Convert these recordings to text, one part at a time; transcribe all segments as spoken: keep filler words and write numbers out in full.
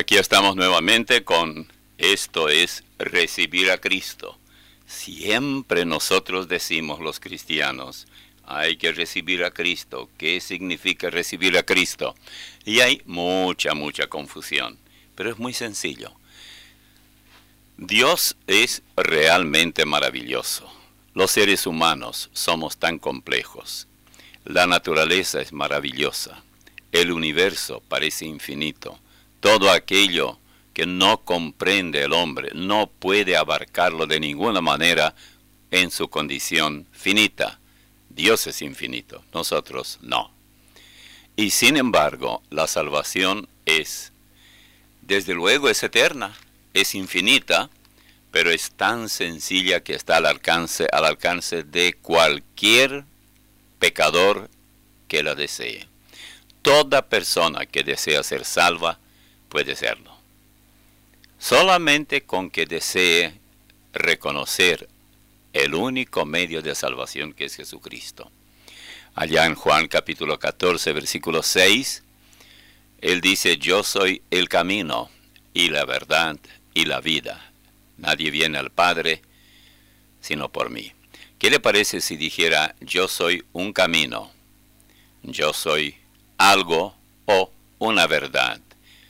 Aquí estamos nuevamente con Esto es Recibir a Cristo. Siempre nosotros decimos los cristianos, hay que recibir a Cristo. ¿Qué significa recibir a Cristo? Y hay mucha, mucha confusión, pero es muy sencillo. Dios es realmente maravilloso. Los seres humanos somos tan complejos. La naturaleza es maravillosa. El universo parece infinito. Todo aquello que no comprende el hombre no puede abarcarlo de ninguna manera en su condición finita. Dios es infinito, nosotros no. Y sin embargo, la salvación es, desde luego es eterna, es infinita, pero es tan sencilla que está al alcance, al alcance de cualquier pecador que la desee. Toda persona que desea ser salva puede serlo. Solamente con que desee reconocer el único medio de salvación que es Jesucristo. Allá en Juan capítulo catorce, versículo seis, Él dice, yo soy el camino y la verdad y la vida. Nadie viene al Padre sino por mí. ¿Qué le parece si dijera, yo soy un camino, yo soy algo o una verdad?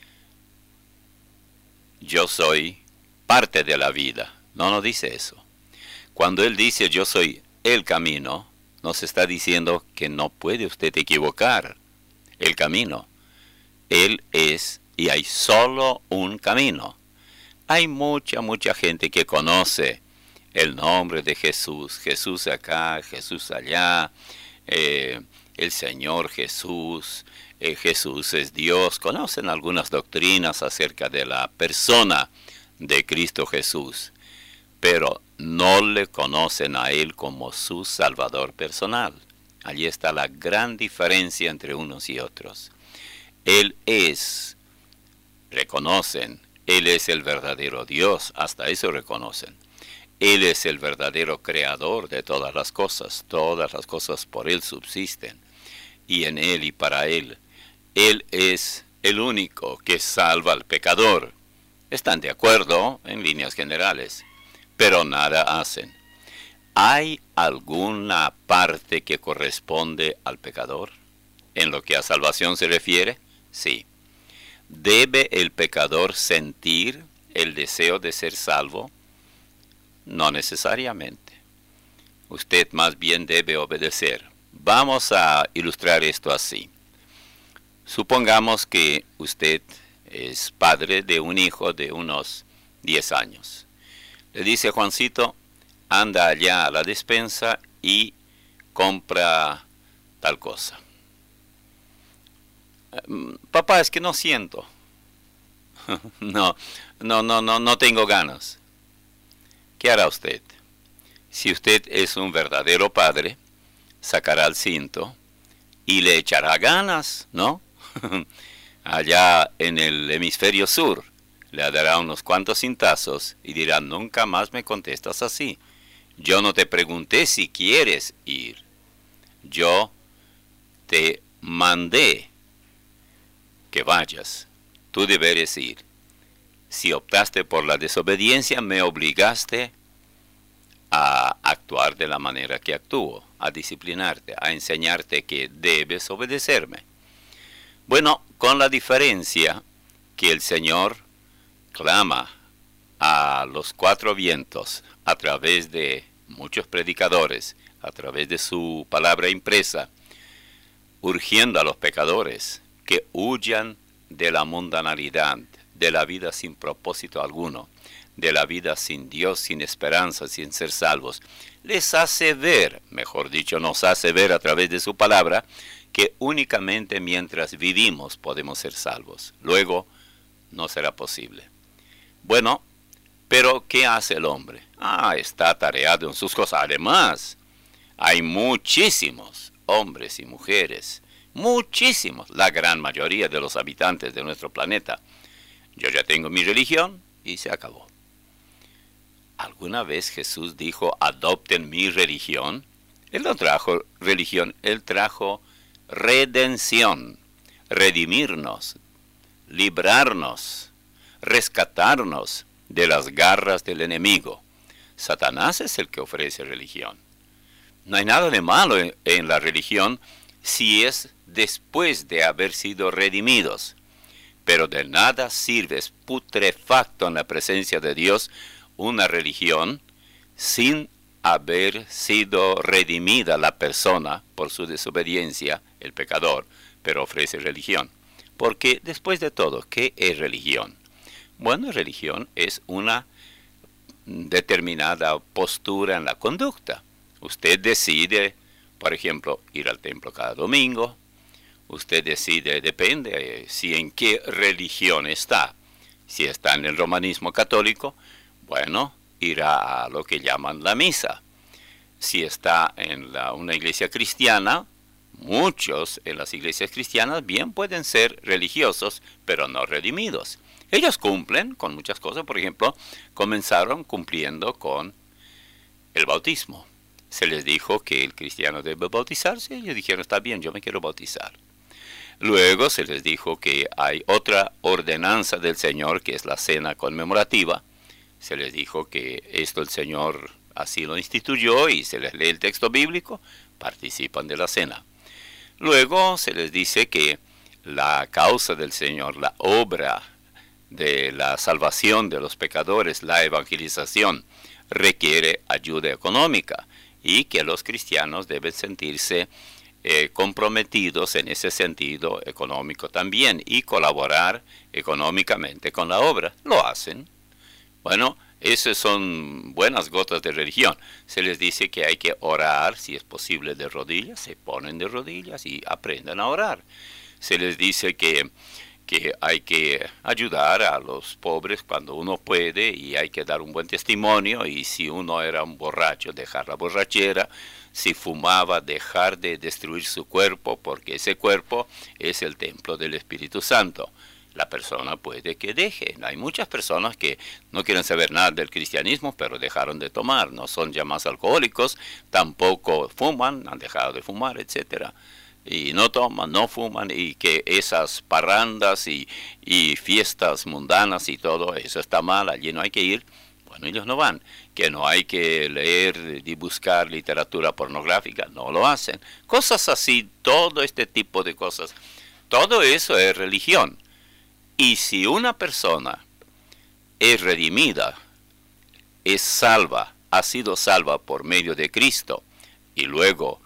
Yo soy parte de la vida. No nos dice eso. Cuando Él dice yo soy el camino, nos está diciendo que no puede usted equivocar el camino. Él es y hay solo un camino. Hay mucha, mucha gente que conoce el nombre de Jesús. Jesús acá, Jesús allá, eh, el Señor Jesús. Eh, Jesús es Dios. Conocen algunas doctrinas acerca de la persona de Cristo Jesús, pero no le conocen a Él como su Salvador personal. Allí está la gran diferencia entre unos y otros. Él es, reconocen, Él es el verdadero Dios, hasta eso reconocen. Él es el verdadero creador de todas las cosas, todas las cosas por Él subsisten, y en Él y para Él. Él es el único que salva al pecador. Están de acuerdo en líneas generales, pero nada hacen. ¿Hay alguna parte que corresponde al pecador en lo que a salvación se refiere? Sí. ¿Debe el pecador sentir el deseo de ser salvo? No necesariamente. Usted más bien debe obedecer. Vamos a ilustrar esto así. Supongamos que usted es padre de un hijo de unos diez años. Le dice Juancito, anda allá a la despensa y compra tal cosa. Papá, es que no siento. no, no, no, no, no tengo ganas. ¿Qué hará usted? Si usted es un verdadero padre, sacará el cinto y le echará ganas, ¿no? Allá en el hemisferio sur, le dará unos cuantos cintazos y dirá, nunca más me contestas así. Yo no te pregunté si quieres ir. Yo te mandé que vayas. Tú deberes ir. Si optaste por la desobediencia, me obligaste a actuar de la manera que actúo, a disciplinarte, a enseñarte que debes obedecerme. Bueno, con la diferencia que el Señor clama a los cuatro vientos a través de muchos predicadores, a través de su palabra impresa, urgiendo a los pecadores que huyan de la mundanalidad, de la vida sin propósito alguno, de la vida sin Dios, sin esperanza, sin ser salvos. Les hace ver, mejor dicho, nos hace ver a través de su palabra, que únicamente mientras vivimos podemos ser salvos. Luego no será posible. Bueno, pero ¿qué hace el hombre? Ah, está atareado en sus cosas. Además, hay muchísimos hombres y mujeres, muchísimos, la gran mayoría de los habitantes de nuestro planeta. Yo ya tengo mi religión y se acabó. ¿Alguna vez Jesús dijo, adopten mi religión? Él no trajo religión, Él trajo redención, redimirnos, librarnos rescatarnos de las garras del enemigo. Satanás es el que ofrece religión. No hay nada de malo en, en la religión si es después de haber sido redimidos. Pero de nada sirve, es putrefacto en la presencia de Dios, una religión sin haber sido redimida la persona por su desobediencia, el pecador, pero ofrece religión. Porque después de todo, ¿qué es religión? Bueno, religión es una determinada postura en la conducta. Usted decide, por ejemplo, ir al templo cada domingo. Usted decide, depende eh, si en qué religión está. Si está en el romanismo católico, bueno, irá a lo que llaman la misa. Si está en la, una iglesia cristiana, muchos en las iglesias cristianas bien pueden ser religiosos, pero no redimidos. Ellos cumplen con muchas cosas. Por ejemplo, comenzaron cumpliendo con el bautismo. Se les dijo que el cristiano debe bautizarse. Ellos dijeron, está bien, yo me quiero bautizar. Luego se les dijo que hay otra ordenanza del Señor, que es la cena conmemorativa. Se les dijo que esto el Señor así lo instituyó y se les lee el texto bíblico, participan de la cena. Luego se les dice que la causa del Señor, la obra de la salvación de los pecadores, la evangelización, requiere ayuda económica y que los cristianos deben sentirse eh, comprometidos en ese sentido económico también y colaborar económicamente con la obra. Lo hacen. Bueno, esas son buenas gotas de religión. Se les dice que hay que orar, si es posible, de rodillas. Se ponen de rodillas y aprenden a orar. Se les dice que, que hay que ayudar a los pobres cuando uno puede y hay que dar un buen testimonio. Y si uno era un borracho, dejar la borrachera. Si fumaba, dejar de destruir su cuerpo, porque ese cuerpo es el templo del Espíritu Santo. La persona puede que deje. Hay muchas personas que no quieren saber nada del cristianismo, pero dejaron de tomar. No son ya más alcohólicos, tampoco fuman, han dejado de fumar, etcétera. Y no toman, no fuman, y que esas parrandas y, y fiestas mundanas y todo, eso está mal, allí no hay que ir. Bueno, ellos no van. Que no hay que leer y buscar literatura pornográfica, no lo hacen. Cosas así, todo este tipo de cosas. Todo eso es religión. Y si una persona es redimida, es salva, ha sido salva por medio de Cristo, y luego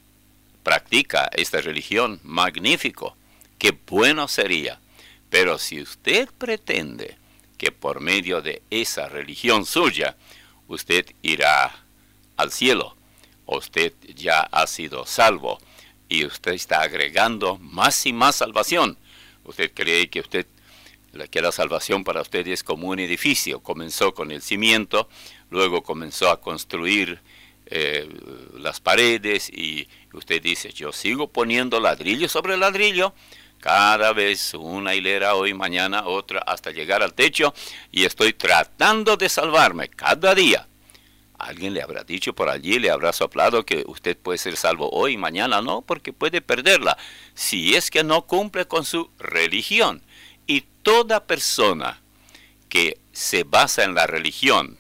practica esta religión, magnífico, qué bueno sería. Pero si usted pretende que por medio de esa religión suya, usted irá al cielo, usted ya ha sido salvo, y usted está agregando más y más salvación. Usted cree que usted que la salvación para usted es como un edificio. Comenzó con el cimiento, luego comenzó a construir eh, las paredes y usted dice, yo sigo poniendo ladrillo sobre ladrillo, cada vez una hilera, hoy, mañana otra, hasta llegar al techo, y estoy tratando de salvarme cada día. Alguien le habrá dicho por allí, le habrá soplado que usted puede ser salvo hoy y mañana no, porque puede perderla, si es que no cumple con su religión. Y toda persona que se basa en la religión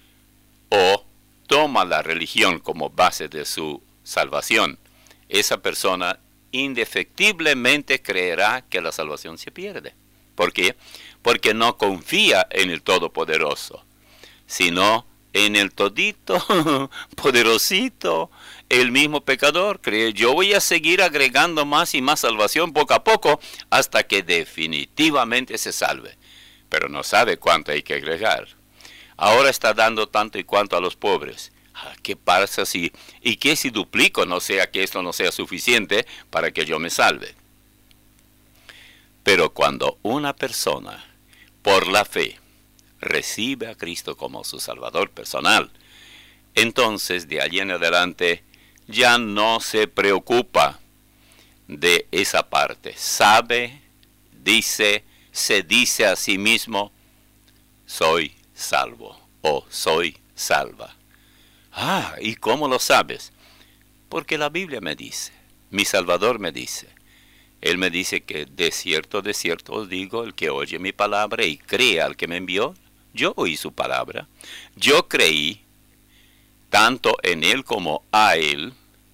o toma la religión como base de su salvación, esa persona indefectiblemente creerá que la salvación se pierde. ¿Por qué? Porque no confía en el Todopoderoso, sino en el todito, poderosito, el mismo pecador. Cree, yo voy a seguir agregando más y más salvación poco a poco hasta que definitivamente se salve. Pero no sabe cuánto hay que agregar. Ahora está dando tanto y cuanto a los pobres. ¿Qué pasa si, y qué si duplico, no sea que esto no sea suficiente para que yo me salve? Pero cuando una persona, por la fe, recibe a Cristo como su Salvador personal, entonces de allí en adelante ya no se preocupa de esa parte. Sabe, dice, se dice a sí mismo, soy salvo o soy salva. Ah, ¿y cómo lo sabes? Porque la Biblia me dice, mi Salvador me dice, Él me dice que de cierto, de cierto os digo, el que oye mi palabra y cree al que me envió, yo oí su palabra, yo creí, tanto en él como a él,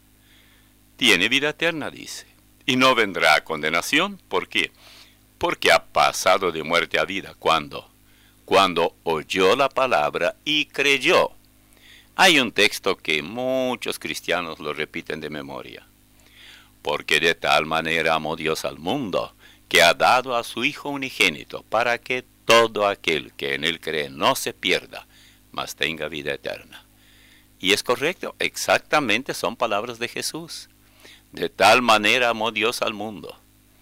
tiene vida eterna, dice, y no vendrá a condenación. ¿Por qué? Porque ha pasado de muerte a vida. ¿Cuándo? Cuando oyó la palabra y creyó. Hay un texto que muchos cristianos lo repiten de memoria. Porque de tal manera amó Dios al mundo, que ha dado a su Hijo unigénito, para que todo aquel que en él cree no se pierda, mas tenga vida eterna. Y es correcto, exactamente son palabras de Jesús. De tal manera amó Dios al mundo,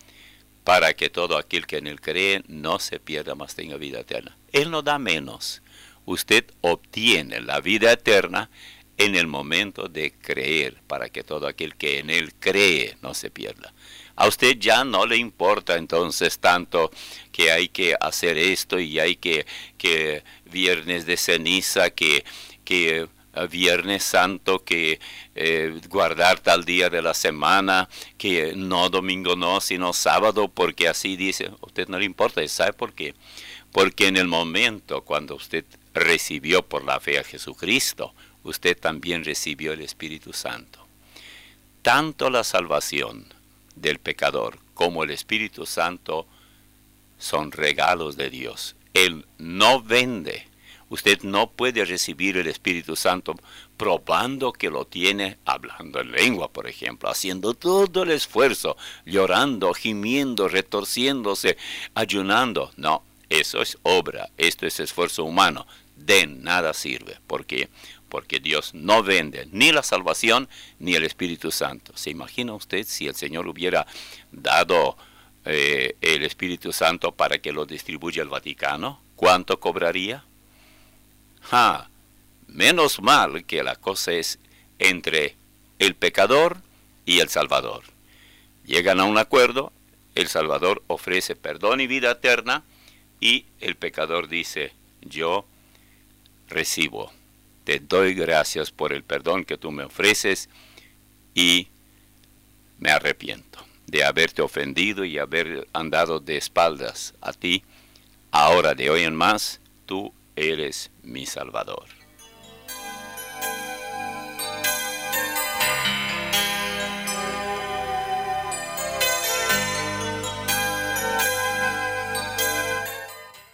para que todo aquel que en él cree no se pierda, mas tenga vida eterna. Él no da menos. Usted obtiene la vida eterna en el momento de creer, para que todo aquel que en él cree no se pierda. A usted ya no le importa entonces tanto que hay que hacer esto y hay que, que viernes de ceniza, que, que Viernes Santo, que eh, guardar tal día de la semana, que no domingo no, sino sábado, porque así dice. A usted no le importa. ¿Sabe por qué? Porque en el momento cuando usted recibió por la fe a Jesucristo, usted también recibió el Espíritu Santo. Tanto la salvación del pecador como el Espíritu Santo son regalos de Dios. Él no vende. Usted no puede recibir el Espíritu Santo probando que lo tiene, hablando en lengua, por ejemplo, haciendo todo el esfuerzo, llorando, gimiendo, retorciéndose, ayunando. No, eso es obra, esto es esfuerzo humano. De nada sirve. ¿Por qué? Porque Dios no vende ni la salvación ni el Espíritu Santo. ¿Se imagina usted si el Señor hubiera dado eh, el Espíritu Santo para que lo distribuya el Vaticano? ¿Cuánto cobraría? Ah, menos mal que la cosa es entre el pecador y el Salvador. Llegan a un acuerdo, el Salvador ofrece perdón y vida eterna, y el pecador dice, yo recibo, te doy gracias por el perdón que tú me ofreces y me arrepiento de haberte ofendido y haber andado de espaldas a ti. Ahora de hoy en más, tú eres mi Salvador.